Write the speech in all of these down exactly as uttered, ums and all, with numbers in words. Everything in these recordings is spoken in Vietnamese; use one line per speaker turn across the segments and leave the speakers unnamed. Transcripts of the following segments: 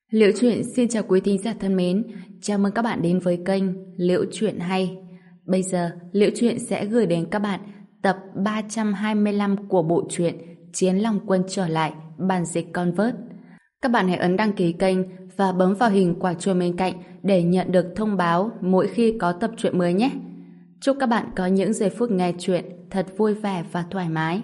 Liễu Chuyện xin chào quý thính giả thân mến, chào mừng các bạn đến với kênh Liễu Chuyện Hay. Bây giờ, Liễu Chuyện sẽ gửi đến các bạn tập ba trăm hai mươi lăm của bộ truyện Chiến Long Quân Trở Lại, bản dịch Convert. Các bạn hãy ấn đăng ký kênh và bấm vào hình quả chuông bên cạnh để nhận được thông báo mỗi khi có tập truyện mới nhé. Chúc các bạn có những giây phút nghe truyện thật vui vẻ và thoải mái.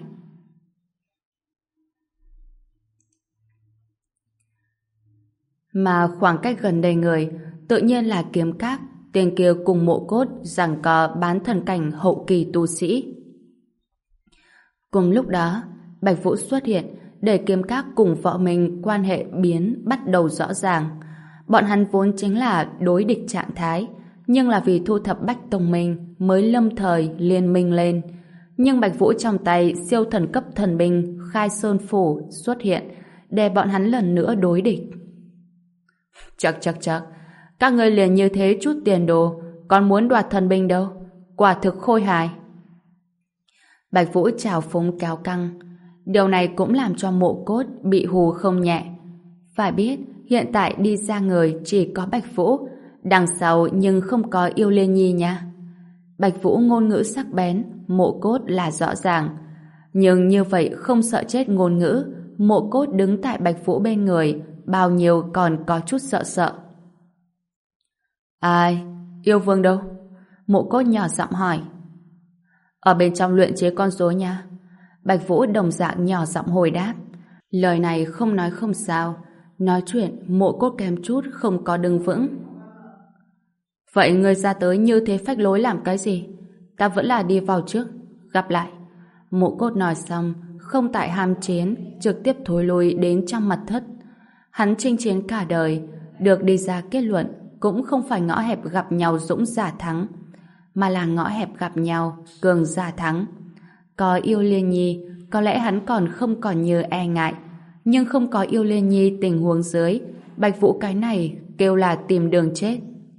Mà khoảng cách gần đây người, tự nhiên là Kiếm Các, tên kia cùng Mộ Cốt giằng co bán thần cảnh hậu kỳ tu sĩ. Cùng lúc đó, Bạch Vũ xuất hiện để Kiếm Các cùng Võ Minh quan hệ biến bắt đầu rõ ràng. Bọn hắn vốn chính là đối địch trạng thái, nhưng là vì thu thập Bách Tông Minh mới lâm thời liên minh lên. Nhưng Bạch Vũ trong tay siêu thần cấp thần binh Khai Sơn Phủ xuất hiện để bọn hắn lần nữa đối địch. Chắc chắc chắc, các ngươi liền như thế chút tiền đồ, còn muốn đoạt thần binh đâu, quả thực khôi hài. Bạch Vũ trào phúng kéo căng, điều này cũng làm cho Mộ Cốt bị hù không nhẹ. Phải biết, hiện tại đi ra người chỉ có Bạch Vũ, đằng sau nhưng không có Yêu Liên Nhi nha. Bạch Vũ ngôn ngữ sắc bén, Mộ Cốt là rõ ràng. Nhưng như vậy không sợ chết ngôn ngữ, Mộ Cốt đứng tại Bạch Vũ bên người, bao nhiêu còn có chút sợ sợ. Ai? Yêu Vương đâu? Mộ Cốt nhỏ giọng hỏi. Ở bên trong luyện chế con rối nha. Bạch Vũ đồng dạng nhỏ giọng hồi đáp. Lời này không nói không sao, nói chuyện Mộ Cốt kém chút không có đứng vững. Vậy ngươi ra tới như thế phách lối làm cái gì? Ta vẫn là đi vào trước, gặp lại. Mộ Cốt nói xong, không tại ham chiến, trực tiếp thối lui đến trong mật thất. Hắn chinh chiến cả đời, được đi ra kết luận cũng không phải ngõ hẹp gặp nhau dũng giả thắng, mà là ngõ hẹp gặp nhau cường giả thắng. Có Yêu Liên Nhi, có lẽ hắn còn không còn như e ngại, nhưng không có Yêu Liên Nhi tình huống dưới, Bạch Vũ cái này kêu là tìm đường chết.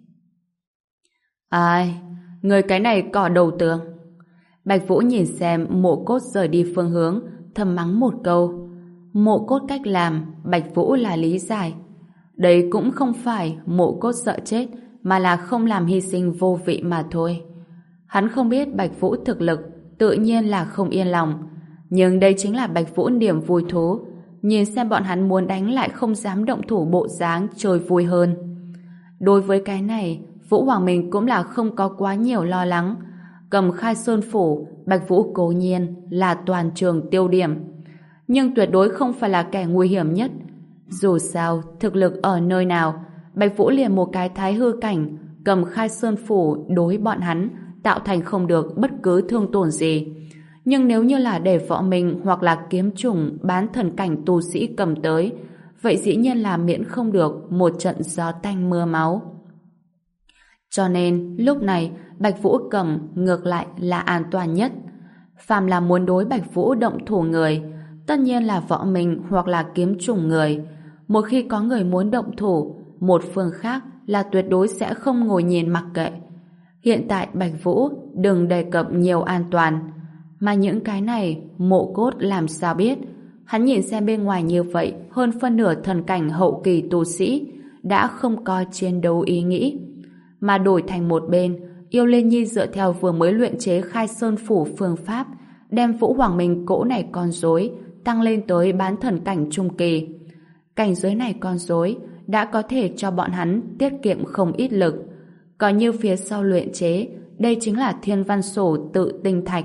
Ai? Người cái này cỏ đầu tường. Bạch Vũ nhìn xem Mộ Cốt rời đi phương hướng, thầm mắng một câu. Mộ Cốt cách làm, Bạch Vũ là lý giải. Đây cũng không phải Mộ Cốt sợ chết, mà là không làm hy sinh vô vị mà thôi. Hắn không biết Bạch Vũ thực lực, tự nhiên là không yên lòng. Nhưng đây chính là Bạch Vũ niềm vui thú. Nhìn xem bọn hắn muốn đánh lại không dám động thủ bộ dáng chơi vui hơn. Đối với cái này, Vũ Hoàng Minh cũng là không có quá nhiều lo lắng. Cầm Khai Sơn Phủ, Bạch Vũ cố nhiên là toàn trường tiêu điểm. Nhưng tuyệt đối không phải là kẻ nguy hiểm nhất. Dù sao, thực lực ở nơi nào, Bạch Vũ liền một cái thái hư cảnh, cầm Khai Sơn Phủ đối bọn hắn, tạo thành không được bất cứ thương tổn gì. Nhưng nếu như là để Võ Minh hoặc là kiếm chủng bán thần cảnh tu sĩ cầm tới, vậy dĩ nhiên là miễn không được một trận gió tanh mưa máu. Cho nên, lúc này, Bạch Vũ cầm ngược lại là an toàn nhất. Phàm là muốn đối Bạch Vũ động thủ người, tất nhiên là Võ Minh hoặc là kiếm chủng người. Một khi có người muốn động thủ, một phương khác là tuyệt đối sẽ không ngồi nhìn mặc kệ. Hiện tại Bạch Vũ đừng đề cập nhiều an toàn. Mà những cái này Mộ Cốt làm sao biết. Hắn nhìn xem bên ngoài như vậy, hơn phân nửa thần cảnh hậu kỳ tu sĩ đã không coi chiến đấu ý nghĩ. Mà đổi thành một bên, Yêu Liên Nhi dựa theo vừa mới luyện chế Khai Sơn Phủ phương pháp, đem Vũ Hoàng Minh cỗ này con rối tăng lên tới bán thần cảnh trung kỳ. Cảnh giới này con rối đã có thể cho bọn hắn tiết kiệm không ít lực. Còn như phía sau luyện chế, đây chính là thiên văn sổ tự tinh thạch.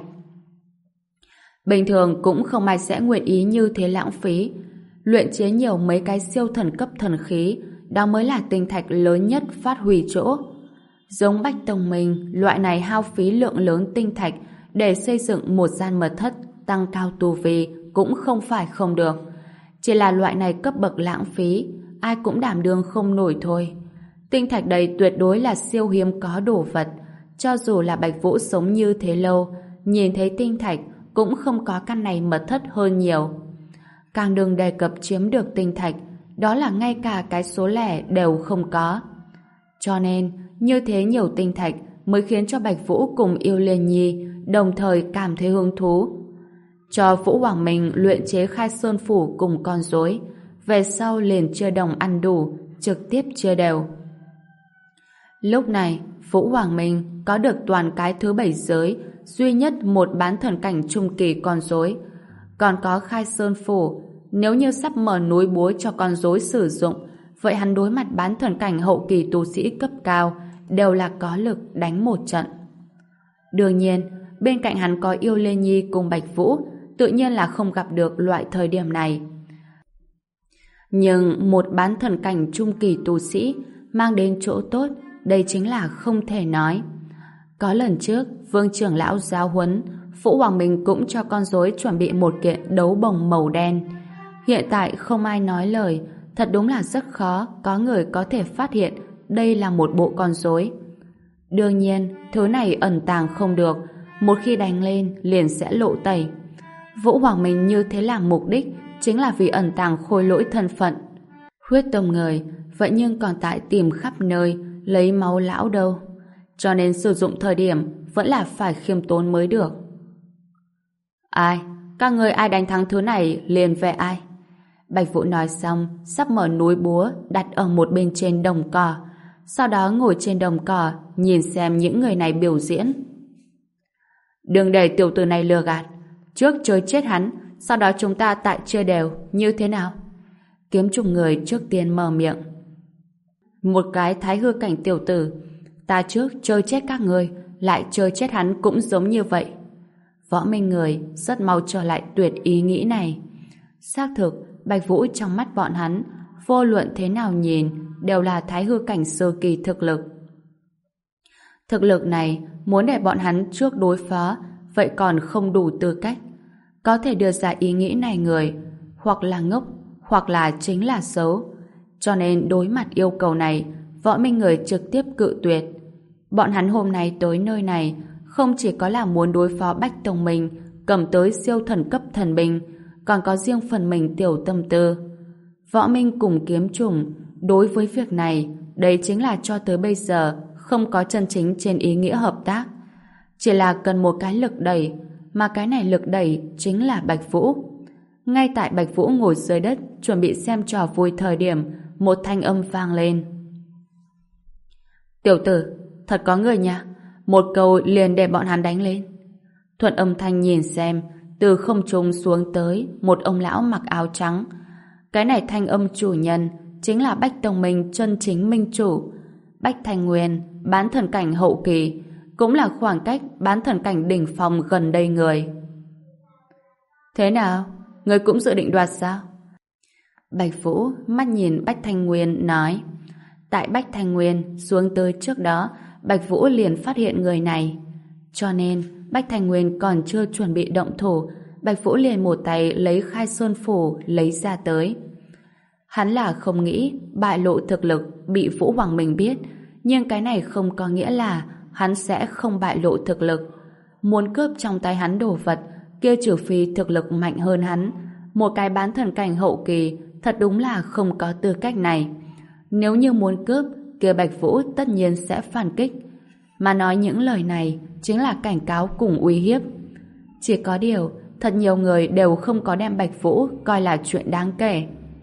Bình thường cũng không ai sẽ nguyện ý như thế lãng phí. Luyện chế nhiều mấy cái siêu thần cấp thần khí, đó mới là tinh thạch lớn nhất phát huy chỗ. Giống Bách Tông Minh, loại này hao phí lượng lớn tinh thạch để xây dựng một gian mật thất tăng cao tu vi cũng không phải không được. Chỉ là loại này cấp bậc lãng phí, ai cũng đảm đương không nổi thôi. Tinh thạch đây tuyệt đối là siêu hiếm có đồ vật. Cho dù là Bạch Vũ sống như thế lâu, nhìn thấy tinh thạch cũng không có căn này mật thất hơn nhiều. Càng đừng đề cập chiếm được tinh thạch, đó là ngay cả cái số lẻ đều không có. Cho nên, như thế nhiều tinh thạch mới khiến cho Bạch Vũ cùng Yêu Liên Nhi đồng thời cảm thấy hứng thú. Cho Vũ Hoàng Minh luyện chế Khai Sơn Phủ cùng con rối, về sau liền chia đồng ăn đủ, trực tiếp chia đều. Lúc này, Vũ Hoàng Minh có được toàn cái thứ bảy giới, duy nhất một bán thần cảnh trung kỳ con rối, còn có Khai Sơn Phủ. Nếu như sắp mở núi búa cho con rối sử dụng, vậy hắn đối mặt bán thần cảnh hậu kỳ tu sĩ cấp cao đều là có lực đánh một trận. Đương nhiên, bên cạnh hắn có Yêu Lê Nhi cùng Bạch Vũ, tự nhiên là không gặp được loại thời điểm này. Nhưng một bán thần cảnh trung kỳ tu sĩ mang đến chỗ tốt, đây chính là không thể nói. Có lần trước, Vương trưởng lão giáo huấn, Vũ Hoàng Minh cũng cho con rối chuẩn bị một kiện đấu bồng màu đen. Hiện tại không ai nói lời, thật đúng là rất khó có người có thể phát hiện đây là một bộ con rối. Đương nhiên, thứ này ẩn tàng không được, một khi đánh lên liền sẽ lộ tẩy. Vũ Hoàng Minh như thế làm mục đích chính là vì ẩn tàng khôi lỗi thân phận. Huyết tông người, vậy nhưng còn tại tìm khắp nơi lấy máu lão đâu. Cho nên sử dụng thời điểm vẫn là phải khiêm tốn mới được. Ai? Các người ai đánh thắng thứ này liền về ai? Bạch Vũ nói xong, sắp mở núi búa đặt ở một bên trên đồng cỏ. Sau đó ngồi trên đồng cỏ nhìn xem những người này biểu diễn. Đừng để tiểu tử này lừa gạt. Trước chơi chết hắn, sau đó chúng ta tại chia đều, như thế nào? Kiếm trùng người trước tiên mở miệng. Một cái thái hư cảnh tiểu tử, ta trước chơi chết các người, lại chơi chết hắn cũng giống như vậy. Võ Minh người rất mau trở lại tuyệt ý nghĩ này. Xác thực, Bạch Vũ trong mắt bọn hắn, vô luận thế nào nhìn, đều là thái hư cảnh sơ kỳ thực lực. Thực lực này, muốn để bọn hắn trước đối phó, vậy còn không đủ tư cách. Có thể đưa ra ý nghĩ này người, hoặc là ngốc, hoặc là chính là xấu. Cho nên đối mặt yêu cầu này, Võ Minh người trực tiếp cự tuyệt. Bọn hắn hôm nay tới nơi này, không chỉ có là muốn đối phó Bách Tông Minh, cầm tới siêu thần cấp thần binh, còn có riêng phần mình tiểu tâm tư. Võ Minh cùng Kiếm Trùng, đối với việc này, đây chính là cho tới bây giờ không có chân chính trên ý nghĩa hợp tác. Chỉ là cần một cái lực đẩy, mà cái này lực đẩy chính là Bạch Vũ. Ngay tại Bạch Vũ ngồi dưới đất chuẩn bị xem trò vui thời điểm, một thanh âm vang lên. Tiểu tử, thật có người nha, một câu liền để bọn hắn đánh lên. Thuận âm thanh nhìn xem, từ không trung xuống tới một ông lão mặc áo trắng. Cái này thanh âm chủ nhân chính là Bách Tông Minh chân chính minh chủ. Bách Thanh Nguyên, bán thần cảnh hậu kỳ, cũng là khoảng cách bán thần cảnh đỉnh phong gần đây người. Thế nào? Người cũng dự định đoạt sao? Bạch Vũ mắt nhìn Bách Thanh Nguyên nói. Tại Bách Thanh Nguyên xuống tới trước đó, Bạch Vũ liền phát hiện người này. Cho nên, Bách Thanh Nguyên còn chưa chuẩn bị động thủ, Bạch Vũ liền một tay lấy Khai Sơn Phủ lấy ra tới. Hắn là không nghĩ bại lộ thực lực bị Vũ Hoàng Minh biết, nhưng cái này không có nghĩa là hắn sẽ không bại lộ thực lực. Muốn cướp trong tay hắn đồ vật, kia trừ phi thực lực mạnh hơn hắn. Một cái bán thần cảnh hậu kỳ thật đúng là không có tư cách này. Nếu như muốn cướp, kia Bạch Vũ tất nhiên sẽ phản kích. Mà nói những lời này chính là cảnh cáo cùng uy hiếp. Chỉ có điều, thật nhiều người đều không có đem Bạch Vũ coi là chuyện đáng kể.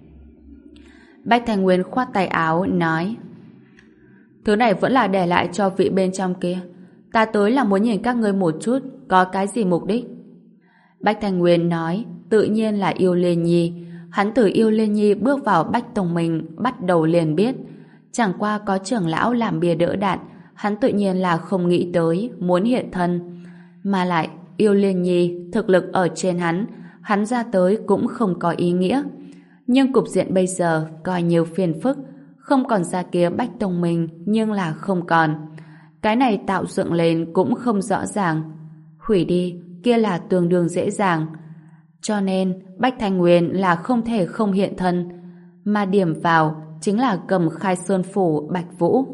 Bách Thanh Nguyên khoát tay áo nói: Thứ này vẫn là để lại cho vị bên trong kia. Ta tới là muốn nhìn các ngươi một chút có cái gì mục đích. Bách Thanh Nguyên nói tự nhiên là Yêu Liên Nhi. Hắn từ Yêu Liên Nhi bước vào Bách Tông Minh bắt đầu liền biết. Chẳng qua có trưởng lão làm bia đỡ đạn, hắn tự nhiên là không nghĩ tới muốn hiện thân. Mà lại Yêu Liên Nhi thực lực ở trên hắn, hắn ra tới cũng không có ý nghĩa. Nhưng cục diện bây giờ coi nhiều phiền phức, không còn ra kia Bách Tông Minh nhưng là không còn. Cái này tạo dựng lên cũng không rõ ràng. Hủy đi, kia là tương đương dễ dàng. Cho nên Bách Thanh Nguyên là không thể không hiện thân, mà điểm vào chính là cầm Khai Sơn Phủ Bạch Vũ.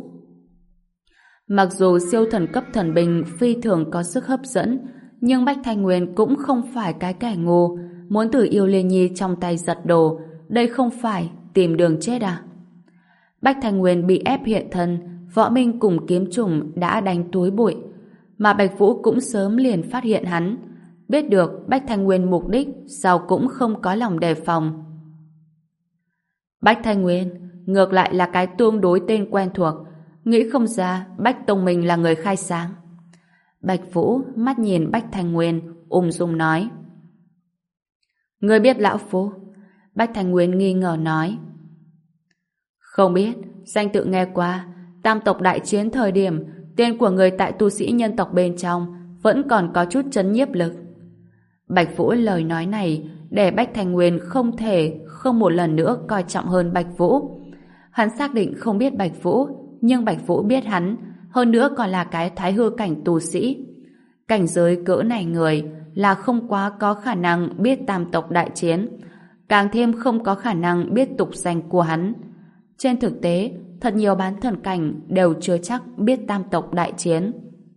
Mặc dù siêu thần cấp thần binh phi thường có sức hấp dẫn, nhưng Bách Thanh Nguyên cũng không phải cái kẻ ngu, muốn từ Yêu Liên Nhi trong tay giật đồ, đây không phải tìm đường chết à? Bách Thanh Nguyên bị ép hiện thân, Võ Minh cùng Kiếm Trùng đã đánh túi bụi, mà Bạch Vũ cũng sớm liền phát hiện hắn, biết được Bách Thanh Nguyên mục đích, sao cũng không có lòng đề phòng. Bách Thanh Nguyên, ngược lại là cái tương đối tên quen thuộc. Nghĩ không ra Bách Tông Minh là người khai sáng. Bạch Vũ mắt nhìn Bách Thành Nguyên, ung dung nói. Ngươi biết lão phu? Bách Thành Nguyên nghi ngờ nói. Không biết, danh tự nghe qua. Tam tộc đại chiến thời điểm, tên của người tại tu sĩ nhân tộc bên trong vẫn còn có chút chấn nhiếp lực. Bạch Vũ lời nói này để Bách Thành Nguyên không thể không một lần nữa coi trọng hơn Bạch Vũ. Hắn xác định không biết Bạch Vũ, nhưng Bạch Vũ biết hắn, hơn nữa còn là cái thái hư cảnh tu sĩ. Cảnh giới cỡ này người là không quá có khả năng biết tam tộc đại chiến, càng thêm không có khả năng biết tục danh của hắn. Trên thực tế, thật nhiều bán thần cảnh đều chưa chắc biết tam tộc đại chiến.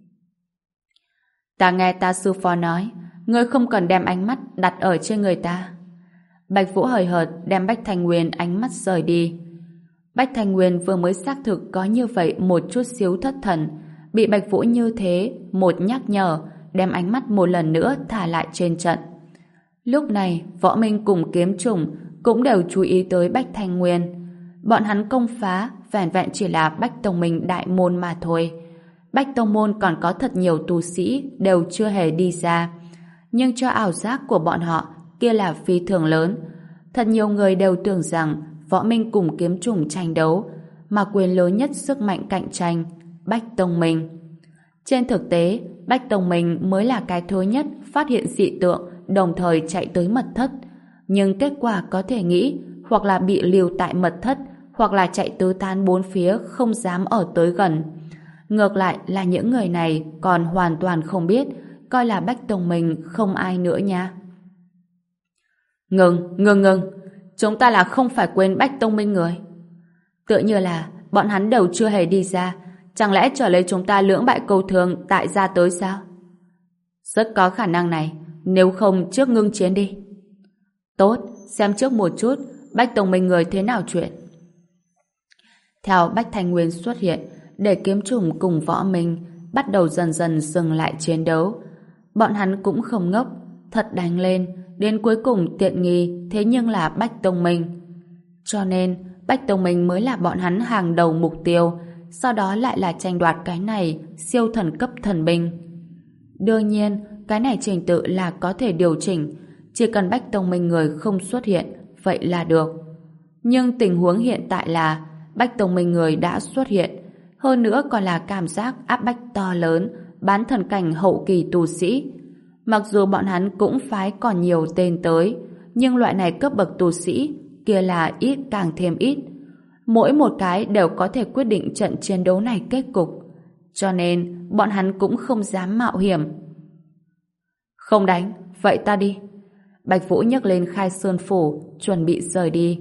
Ta nghe ta sư phó nói, ngươi không cần đem ánh mắt đặt ở trên người ta. Bạch Vũ hời hợt đem Bách Thành Nguyên ánh mắt rời đi. Bách Thành Nguyên vừa mới xác thực có như vậy một chút xíu thất thần, bị Bạch Vũ như thế một nhắc nhở, đem ánh mắt một lần nữa thả lại trên trận. Lúc này, Võ Minh cùng Kiếm Trùng cũng đều chú ý tới Bách Thành Nguyên. Bọn hắn công phá vẻn vẹn chỉ là Bách Tông Minh đại môn mà thôi. Bách Tông Môn còn có thật nhiều tu sĩ đều chưa hề đi ra. Nhưng cho ảo giác của bọn họ kia là phi thường lớn. Thật nhiều người đều tưởng rằng Võ Minh cùng Kiếm Trùng tranh đấu, mà quyền lớn nhất sức mạnh cạnh tranh, Bách Tông Minh. Trên thực tế, Bách Tông Minh mới là cái thứ nhất phát hiện dị tượng, đồng thời chạy tới mật thất. Nhưng kết quả có thể nghĩ, hoặc là bị lưu tại mật thất, hoặc là chạy tứ tán bốn phía không dám ở tới gần. Ngược lại là những người này còn hoàn toàn không biết, coi là Bách Tông Minh không ai nữa nha. Ngừng, ngừng, ngừng. Chúng ta là không phải quên Bách Tông Minh người. Tựa như là bọn hắn đều chưa hề đi ra, chẳng lẽ trở lấy chúng ta lưỡng bại câu thương tại ra tới sao? Rất có khả năng này, nếu không trước ngưng chiến đi. Tốt, xem trước một chút Bách Tông Minh người thế nào chuyện. Theo Bách Thành Nguyên xuất hiện, để Kiếm Trùng cùng Võ Minh bắt đầu dần dần dừng lại chiến đấu. Bọn hắn cũng không ngốc, thật đánh lên, đến cuối cùng tiện nghi thế nhưng là Bách Tông Minh. Cho nên, Bách Tông Minh mới là bọn hắn hàng đầu mục tiêu, sau đó lại là tranh đoạt cái này siêu thần cấp thần binh. Đương nhiên, cái này trình tự là có thể điều chỉnh, chỉ cần Bách Tông Minh người không xuất hiện, vậy là được. Nhưng tình huống hiện tại là Bách Tông Minh người đã xuất hiện, hơn nữa còn là cảm giác áp bách to lớn, bán thần cảnh hậu kỳ tu sĩ. Mặc dù bọn hắn cũng phái còn nhiều tên tới, nhưng loại này cấp bậc tu sĩ kia là ít càng thêm ít. Mỗi một cái đều có thể quyết định trận chiến đấu này kết cục. Cho nên, bọn hắn cũng không dám mạo hiểm. Không đánh, vậy ta đi. Bạch Vũ nhấc lên Khai Sơn Phủ, chuẩn bị rời đi.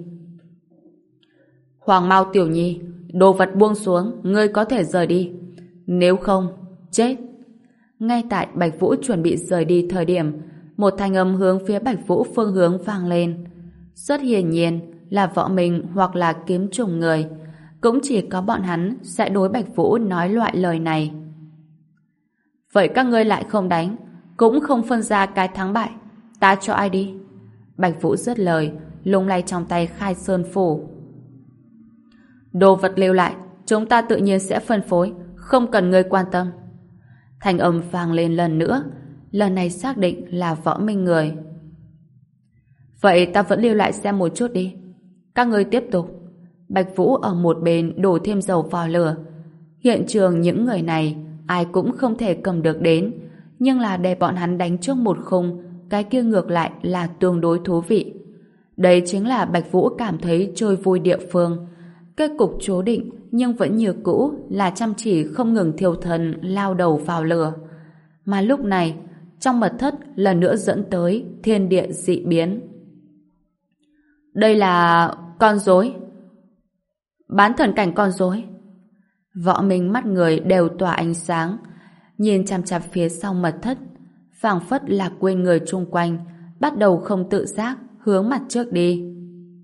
Hoàng Mao Tiểu Nhi, đồ vật buông xuống, ngươi có thể rời đi. Nếu không, chết. Ngay tại Bạch Vũ chuẩn bị rời đi thời điểm, một thanh âm hướng phía Bạch Vũ phương hướng vang lên. Rất hiển nhiên là Võ Minh hoặc là Kiếm Trùng người. Cũng chỉ có bọn hắn sẽ đối Bạch Vũ nói loại lời này. Vậy các ngươi lại không đánh, cũng không phân ra cái thắng bại. Ta cho ai đi? Bạch Vũ dứt lời, lung lay trong tay Khai Sơn Phủ. Đồ vật lưu lại, chúng ta tự nhiên sẽ phân phối, không cần ngươi quan tâm. Thanh âm vang lên lần nữa, lần này xác định là Võ Minh người. Vậy ta vẫn lưu lại xem một chút đi. Các ngươi tiếp tục. Bạch Vũ ở một bên đổ thêm dầu vào lửa. Hiện trường những người này ai cũng không thể cầm được đến, nhưng là để bọn hắn đánh trước một khung, cái kia ngược lại là tương đối thú vị. Đây chính là Bạch Vũ cảm thấy chơi vui địa phương. Kết cục chú định nhưng vẫn như cũ là chăm chỉ không ngừng thiêu thân lao đầu vào lửa. Mà lúc này, trong mật thất lần nữa dẫn tới thiên địa dị biến. Đây là con rối. Bán thần cảnh con rối. Võ Minh mắt người đều tỏa ánh sáng, nhìn chằm chằm phía sau mật thất, phảng phất là quên người chung quanh, bắt đầu không tự giác hướng mặt trước đi.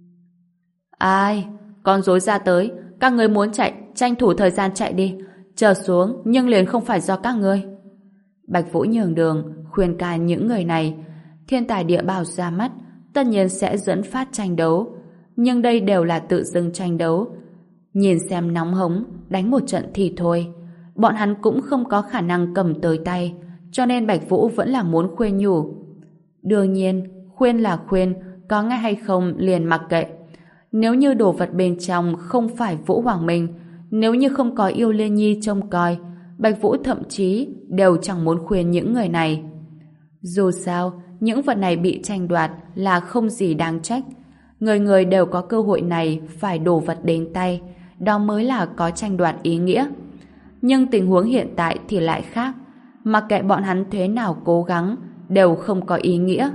Ai? Con rối ra tới, các ngươi muốn chạy, tranh thủ thời gian chạy đi, chờ xuống nhưng liền không phải do các ngươi. Bạch Vũ nhường đường, khuyên can những người này, thiên tài địa bảo ra mắt, tất nhiên sẽ dẫn phát tranh đấu. nhưng đây đều là tự dưng tranh đấu. Nhìn xem nóng hống, đánh một trận thì thôi. Bọn hắn cũng không có khả năng cầm tới tay, cho nên Bạch Vũ vẫn là muốn khuyên nhủ. Đương nhiên, khuyên là khuyên, có nghe hay không liền mặc kệ. Nếu như đồ vật bên trong không phải Vũ Hoàng Minh, nếu như không có Yêu Liên Nhi trông coi, Bạch Vũ thậm chí đều chẳng muốn khuyên những người này. Dù sao, những vật này bị tranh đoạt là không gì đáng trách. Người người đều có cơ hội này phải đổ vật đến tay, đó mới là có tranh đoạt ý nghĩa. Nhưng tình huống hiện tại thì lại khác. Mặc kệ bọn hắn thế nào cố gắng, đều không có ý nghĩa.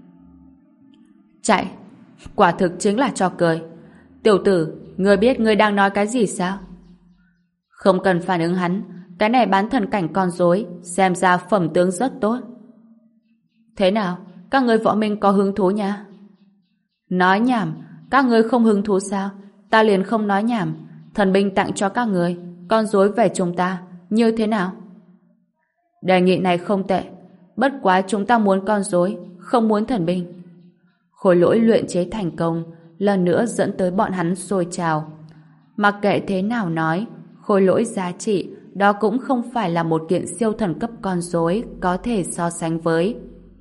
Chạy, quả thực chính là trò cười. Tiểu tử, ngươi biết ngươi đang nói cái gì sao? Không cần phản ứng hắn, cái này bán thần cảnh con rối, xem ra phẩm tướng rất tốt. Thế nào, các ngươi võ minh có hứng thú nha? Nói nhảm, các ngươi không hứng thú sao? Ta liền không nói nhảm, thần binh tặng cho các ngươi, con rối về chúng ta, như thế nào? Đề nghị này không tệ, bất quá chúng ta muốn con rối, không muốn thần binh. Khối lỗi luyện chế thành công, lần nữa dẫn tới bọn hắn sôi trào. Mặc kệ thế nào nói, khối lỗi giá trị, đó cũng không phải là một kiện siêu thần cấp con rối có thể so sánh với.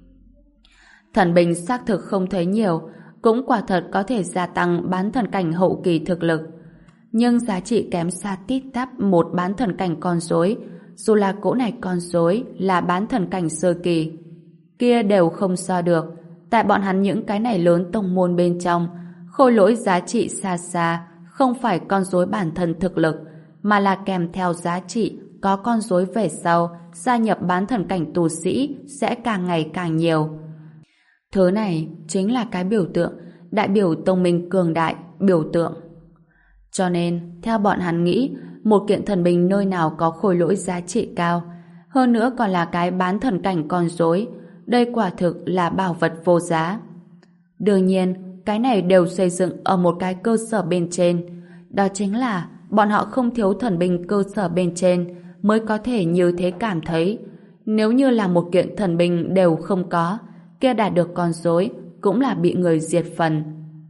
Thần binh xác thực không thấy nhiều, cũng quả thật có thể gia tăng bán thần cảnh hậu kỳ thực lực. Nhưng giá trị kém xa tít tắp một bán thần cảnh con rối, dù là cỗ này con rối là bán thần cảnh sơ kỳ, kia đều không so được. Tại bọn hắn những cái này lớn tông môn bên trong, khôi lỗi giá trị xa xa không phải con rối bản thân thực lực, mà là kèm theo giá trị có con rối về sau gia nhập bán thần cảnh tu sĩ sẽ càng ngày càng nhiều. Thứ này chính là cái biểu tượng, đại biểu tông minh cường đại, biểu tượng. Cho nên, theo bọn hắn nghĩ, một kiện thần binh nơi nào có khối lỗi giá trị cao, hơn nữa còn là cái bán thần cảnh con rối, đây quả thực là bảo vật vô giá. Đương nhiên, cái này đều xây dựng ở một cái cơ sở bên trên, đó chính là bọn họ không thiếu thần binh cơ sở bên trên mới có thể như thế cảm thấy. Nếu như là một kiện thần binh đều không có, kia đạt được con rối cũng là bị người diệt phần.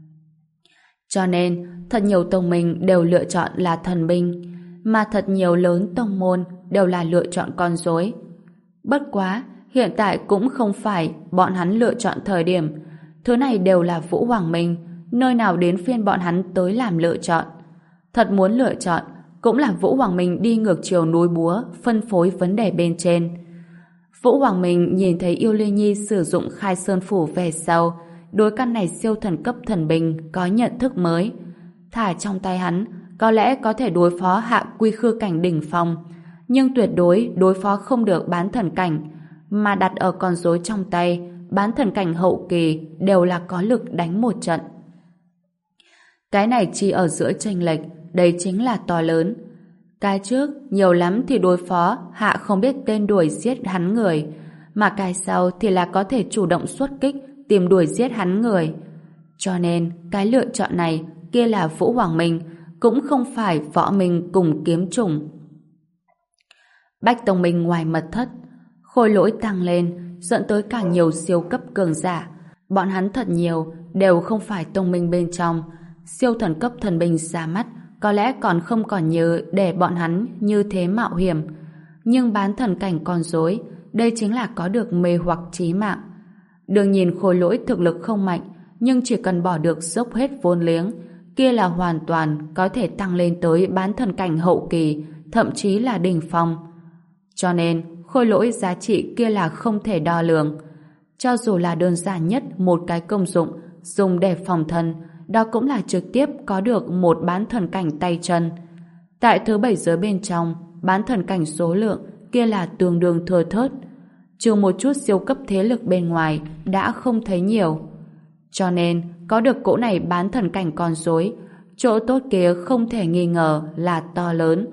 Cho nên, thật nhiều tông minh đều lựa chọn là thần binh, mà thật nhiều lớn tông môn đều là lựa chọn con rối. Bất quá, hiện tại cũng không phải bọn hắn lựa chọn thời điểm. Thứ này đều là Vũ Hoàng Minh, nơi nào đến phiên bọn hắn tới làm lựa chọn. Thật muốn lựa chọn, cũng là Vũ Hoàng Minh đi ngược chiều núi búa, phân phối vấn đề bên trên. Vũ Hoàng Minh nhìn thấy Yêu Liên Nhi sử dụng khai sơn phủ về sau, đối căn này siêu thần cấp thần binh có nhận thức mới. Thả trong tay hắn, có lẽ có thể đối phó hạ quy khư cảnh đỉnh phong, nhưng tuyệt đối đối phó không được bán thần cảnh, mà đặt ở con rối trong tay, bán thần cảnh hậu kỳ đều là có lực đánh một trận. Cái này chỉ ở giữa chênh lệch, đây chính là to lớn. Cái trước, nhiều lắm thì đối phó hạ không biết tên đuổi giết hắn người, mà cái sau thì là có thể chủ động xuất kích, tìm đuổi giết hắn người. Cho nên, cái lựa chọn này kia là Vũ Hoàng Minh, cũng không phải võ minh cùng kiếm trùng. Bách Tông Minh ngoài mật thất, khôi lỗi tăng lên, dẫn tới càng nhiều siêu cấp cường giả. Bọn hắn thật nhiều, đều không phải tông minh bên trong. Siêu thần cấp thần binh ra mắt, có lẽ còn không còn nhớ để bọn hắn như thế mạo hiểm. Nhưng bán thần cảnh con rối, đây chính là có được mê hoặc chí mạng. Đừng nhìn khôi lỗi thực lực không mạnh, nhưng chỉ cần bỏ được dốc hết vốn liếng, kia là hoàn toàn có thể tăng lên tới bán thần cảnh hậu kỳ, thậm chí là đỉnh phong. Cho nên, khôi lỗi giá trị kia là không thể đo lường. Cho dù là đơn giản nhất một cái công dụng, dùng để phòng thân, đó cũng là trực tiếp có được một bán thần cảnh tay chân. Tại thứ bảy giới bên trong, bán thần cảnh số lượng kia là tương đương thưa thớt. Trừ một chút siêu cấp thế lực bên ngoài đã không thấy nhiều. Cho nên, có được cỗ này bán thần cảnh con rối, chỗ tốt kia không thể nghi ngờ là to lớn.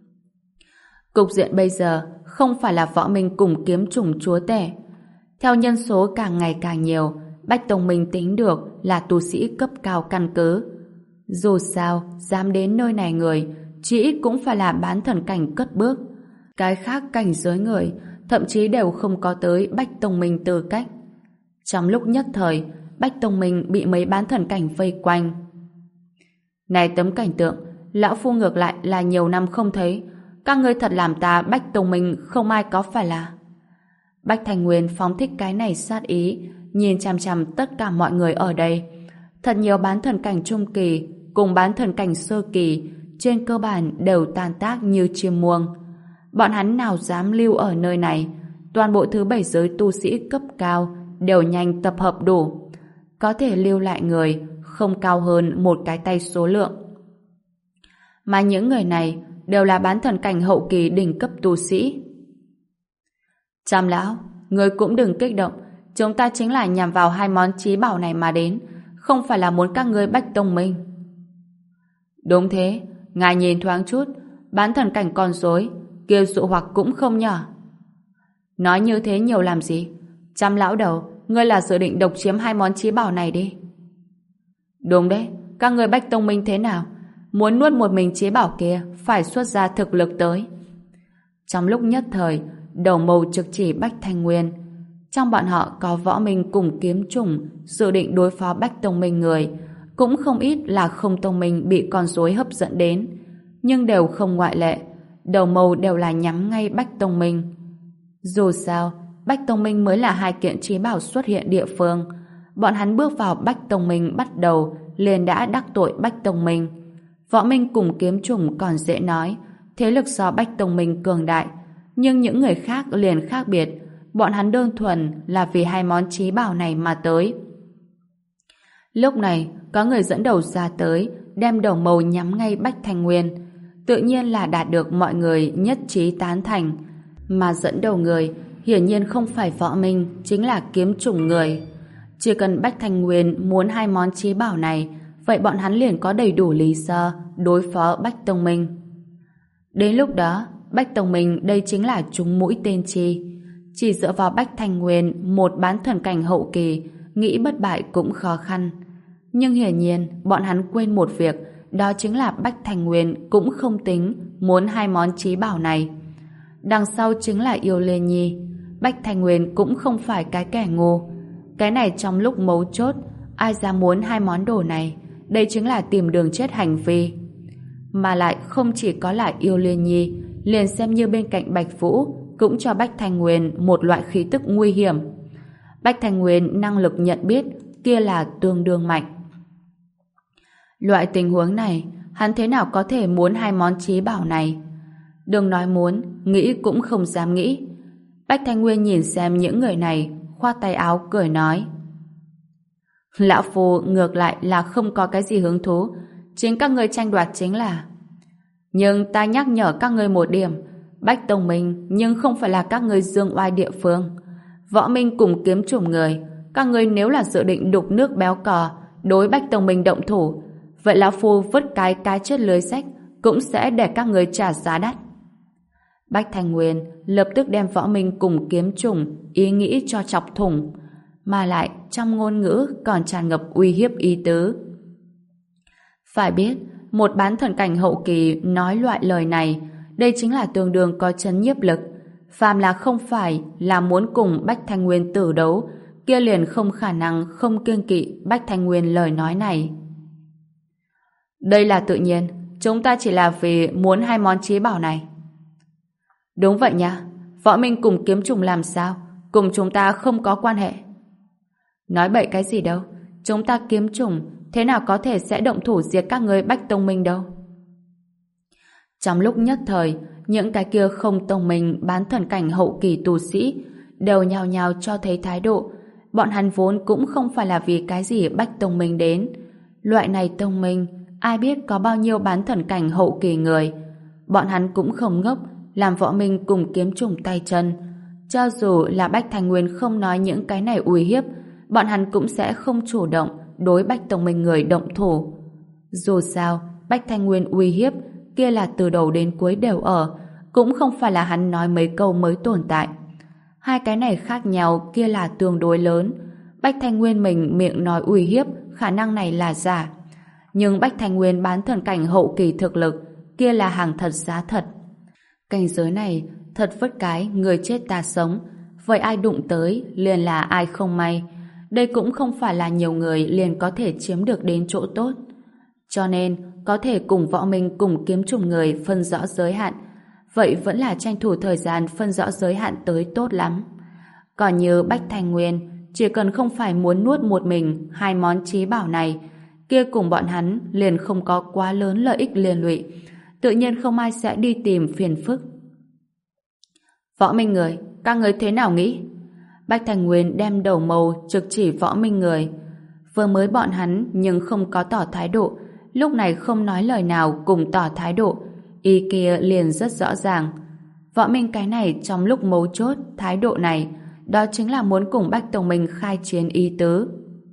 Cục diện bây giờ không phải là võ minh cùng kiếm trùng chúa tể. Theo nhân số càng ngày càng nhiều, Bách Tông Minh tính được là tu sĩ cấp cao căn cứ. Dù sao, dám đến nơi này người, chỉ ít cũng phải là bán thần cảnh cất bước. Cái khác cảnh giới người, thậm chí đều không có tới Bách Tông Minh tư cách. Trong lúc nhất thời, Bách Tông Minh bị mấy bán thần cảnh vây quanh. Này tấm cảnh tượng, lão phu ngược lại là nhiều năm không thấy. Các ngươi thật làm ta Bách Tông Minh không ai có phải là. Bách Thành Nguyên phóng thích cái này sát ý, nhìn chằm chằm tất cả mọi người ở đây. Thật nhiều bán thần cảnh trung kỳ cùng bán thần cảnh sơ kỳ trên cơ bản đều tan tác như chim muông. Bọn hắn nào dám lưu ở nơi này. Toàn bộ thứ bảy giới tu sĩ cấp cao đều nhanh tập hợp đủ. Có thể lưu lại người không cao hơn một cái tay số lượng. Mà những người này đều là bán thần cảnh hậu kỳ đỉnh cấp tu sĩ. Trăm lão, người cũng đừng kích động. Chúng ta chính là nhằm vào hai món chí bảo này mà đến, không phải là muốn các ngươi Bách Tông Minh. Đúng thế, ngài nhìn thoáng chút, bán thần cảnh con rối kia dụ hoặc cũng không nhỏ. Nói như thế nhiều làm gì? Trăm lão đầu, ngươi là dự định độc chiếm hai món chí bảo này đi. Đúng đấy, các ngươi Bách Tông Minh thế nào? Muốn nuốt một mình chí bảo kia, phải xuất ra thực lực tới. Trong lúc nhất thời, đầu mâu trực chỉ Bách Thanh Nguyên. Trong bọn họ có võ minh cùng kiếm trùng dự định đối phó Bách Tông Minh người, cũng không ít là không tông minh bị con rối hấp dẫn đến, nhưng đều không ngoại lệ, đầu mâu đều là nhắm ngay Bách Tông Minh. Dù sao, Bách Tông Minh mới là hai kiện chí bảo xuất hiện địa phương. Bọn hắn bước vào Bách Tông Minh bắt đầu liền đã đắc tội Bách Tông Minh. Võ minh cùng kiếm trùng còn dễ nói, thế lực do Bách Tông Minh cường đại, nhưng những người khác liền khác biệt. Bọn hắn đơn thuần là vì hai món chí bảo này mà tới. Lúc này, có người dẫn đầu ra tới, đem đầu mâu nhắm ngay Bách Thanh Nguyên. Tự nhiên là đạt được mọi người nhất trí tán thành. Mà dẫn đầu người, hiển nhiên không phải võ minh, chính là kiếm chủng người. Chỉ cần Bách Thanh Nguyên muốn hai món chí bảo này, vậy bọn hắn liền có đầy đủ lý do đối phó Bách Tông Minh. Đến lúc đó, Bách Tông Minh đây chính là trúng mũi tên chi. Chỉ dựa vào Bách Thanh Nguyên, một bán thần cảnh hậu kỳ, nghĩ bất bại cũng khó khăn. Nhưng hiển nhiên, bọn hắn quên một việc, đó chính là Bách Thanh Nguyên cũng không tính muốn hai món chí bảo này. Đằng sau chính là Yêu Liên Nhi. Bách Thanh Nguyên cũng không phải cái kẻ ngu. Cái này trong lúc mấu chốt, ai dám muốn hai món đồ này, đây chính là tìm đường chết hành vi. Mà lại không chỉ có là Yêu Liên Nhi, liền xem như bên cạnh Bạch Vũ cũng cho Bách Thanh Nguyên một loại khí tức nguy hiểm. Bách Thanh Nguyên năng lực nhận biết kia là tương đương mạnh. Loại tình huống này, hắn thế nào có thể muốn hai món chí bảo này? Đừng nói muốn, nghĩ cũng không dám nghĩ. Bách Thanh Nguyên nhìn xem những người này, khoát tay áo cười nói: Lão Phu ngược lại là không có cái gì hứng thú, chính các ngươi tranh đoạt chính là. Nhưng ta nhắc nhở các ngươi một điểm, Bách Tông Minh nhưng không phải là các ngươi dương oai địa phương. Võ Minh cùng kiếm chủng người, các ngươi nếu là dự định đục nước béo cò đối Bách Tông Minh động thủ, vậy Lão Phu vứt cái cái chết lưới sách cũng sẽ để các ngươi trả giá đắt. Bách Thanh Nguyên lập tức đem Võ Minh cùng kiếm chủng ý nghĩ cho chọc thủng, mà lại trong ngôn ngữ còn tràn ngập uy hiếp ý tứ. Phải biết, một bán thần cảnh hậu kỳ nói loại lời này, đây chính là tương đương có chấn nhiếp lực. Phàm là không phải là muốn cùng Bách Thanh Nguyên tử đấu, kia liền không khả năng không kiêng kỵ Bách Thanh Nguyên lời nói này. Đây là tự nhiên, chúng ta chỉ là vì muốn hai món chí bảo này. Đúng vậy nha, Võ Minh cùng kiếm trùng làm sao, cùng chúng ta không có quan hệ. Nói bậy cái gì đâu, chúng ta kiếm trùng thế nào có thể sẽ động thủ diệt các ngươi Bách Tông Minh đâu. Trong lúc nhất thời, những cái kia không tông minh bán thần cảnh hậu kỳ tu sĩ đều nhào nhào cho thấy thái độ. Bọn hắn vốn cũng không phải là vì cái gì Bách Tông Minh đến. Loại này tông minh, ai biết có bao nhiêu bán thần cảnh hậu kỳ người. Bọn hắn cũng không ngốc, làm Võ Minh cùng kiếm trùng tay chân. Cho dù là Bách Thanh Nguyên không nói những cái này uy hiếp, bọn hắn cũng sẽ không chủ động đối Bách Tông Minh người động thủ. Dù sao, Bách Thanh Nguyên uy hiếp kia là từ đầu đến cuối đều ở, cũng không phải là hắn nói mấy câu mới tồn tại. Hai cái này khác nhau kia là tương đối lớn. Bách Thanh Nguyên mình miệng nói uy hiếp, khả năng này là giả. Nhưng Bách Thanh Nguyên bán thần cảnh hậu kỳ thực lực, kia là hàng thật giá thật. Cảnh giới này, thật vất cái, người chết ta sống. Vậy ai đụng tới, liền là ai không may. Đây cũng không phải là nhiều người liền có thể chiếm được đến chỗ tốt. Cho nên, có thể cùng Võ Minh cùng kiếm trùng người phân rõ giới hạn. Vậy vẫn là tranh thủ thời gian phân rõ giới hạn tới tốt lắm. Còn như Bách Thành Nguyên, chỉ cần không phải muốn nuốt một mình hai món trí bảo này, kia cùng bọn hắn liền không có quá lớn lợi ích liên lụy. Tự nhiên không ai sẽ đi tìm phiền phức. Võ Minh người, các người thế nào nghĩ? Bách Thành Nguyên đem đầu mâu trực chỉ Võ Minh người. Vừa mới bọn hắn nhưng không có tỏ thái độ, lúc này không nói lời nào cùng tỏ thái độ, ý kia liền rất rõ ràng. Võ Minh cái này trong lúc mấu chốt thái độ này, đó chính là muốn cùng Bách Tổng Minh khai chiến ý tứ.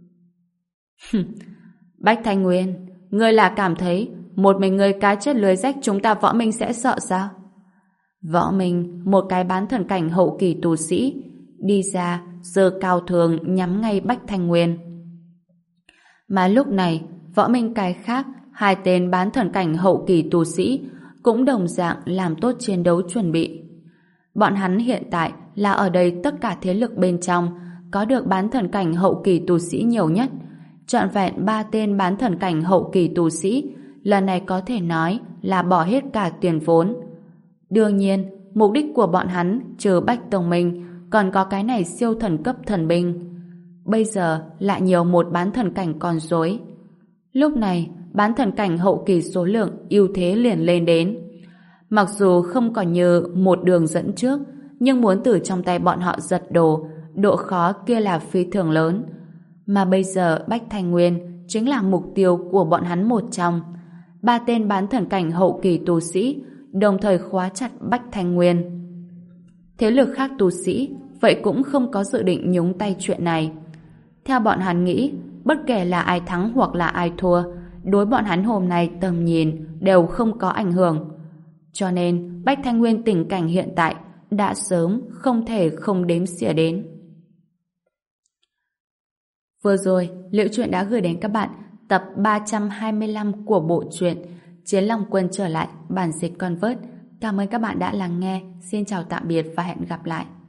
Bách Thành Nguyên, ngươi là cảm thấy một mình ngươi cá chết lưới rách chúng ta Võ Minh sẽ sợ sao? Võ Minh, một cái bán thần cảnh hậu kỳ tu sĩ, đi ra, giơ cao thường nhắm ngay Bách Thành Nguyên. Mà lúc này, Võ Minh cái khác, hai tên bán thần cảnh hậu kỳ tu sĩ cũng đồng dạng làm tốt chiến đấu chuẩn bị. Bọn hắn hiện tại là ở đây tất cả thế lực bên trong có được bán thần cảnh hậu kỳ tu sĩ nhiều nhất. Trọn vẹn ba tên bán thần cảnh hậu kỳ tu sĩ, lần này có thể nói là bỏ hết cả tiền vốn. Đương nhiên, mục đích của bọn hắn trừ Bách Tông Minh còn có cái này siêu thần cấp thần binh. Bây giờ lại nhiều một bán thần cảnh con rối. Lúc này, bán thần cảnh hậu kỳ số lượng ưu thế liền lên đến. Mặc dù không còn như một đường dẫn trước, nhưng muốn từ trong tay bọn họ giật đồ, độ khó kia là phi thường lớn. Mà bây giờ Bách Thành Nguyên chính là mục tiêu của bọn hắn một trong. Ba tên bán thần cảnh hậu kỳ tu sĩ đồng thời khóa chặt Bách Thành Nguyên. Thế lực khác tu sĩ vậy cũng không có dự định nhúng tay chuyện này. Theo bọn hắn nghĩ, bất kể là ai thắng hoặc là ai thua, đối bọn hắn hôm nay tầm nhìn đều không có ảnh hưởng. Cho nên Bách Thanh Nguyên tình cảnh hiện tại đã sớm không thể không đếm xỉa đến. Vừa rồi, Liễu Chuyện đã gửi đến các bạn tập ba trăm hai mươi lăm của bộ truyện Chiến Long Quân trở lại, bản dịch Convert. Cảm ơn các bạn đã lắng nghe. Xin chào tạm biệt và hẹn gặp lại.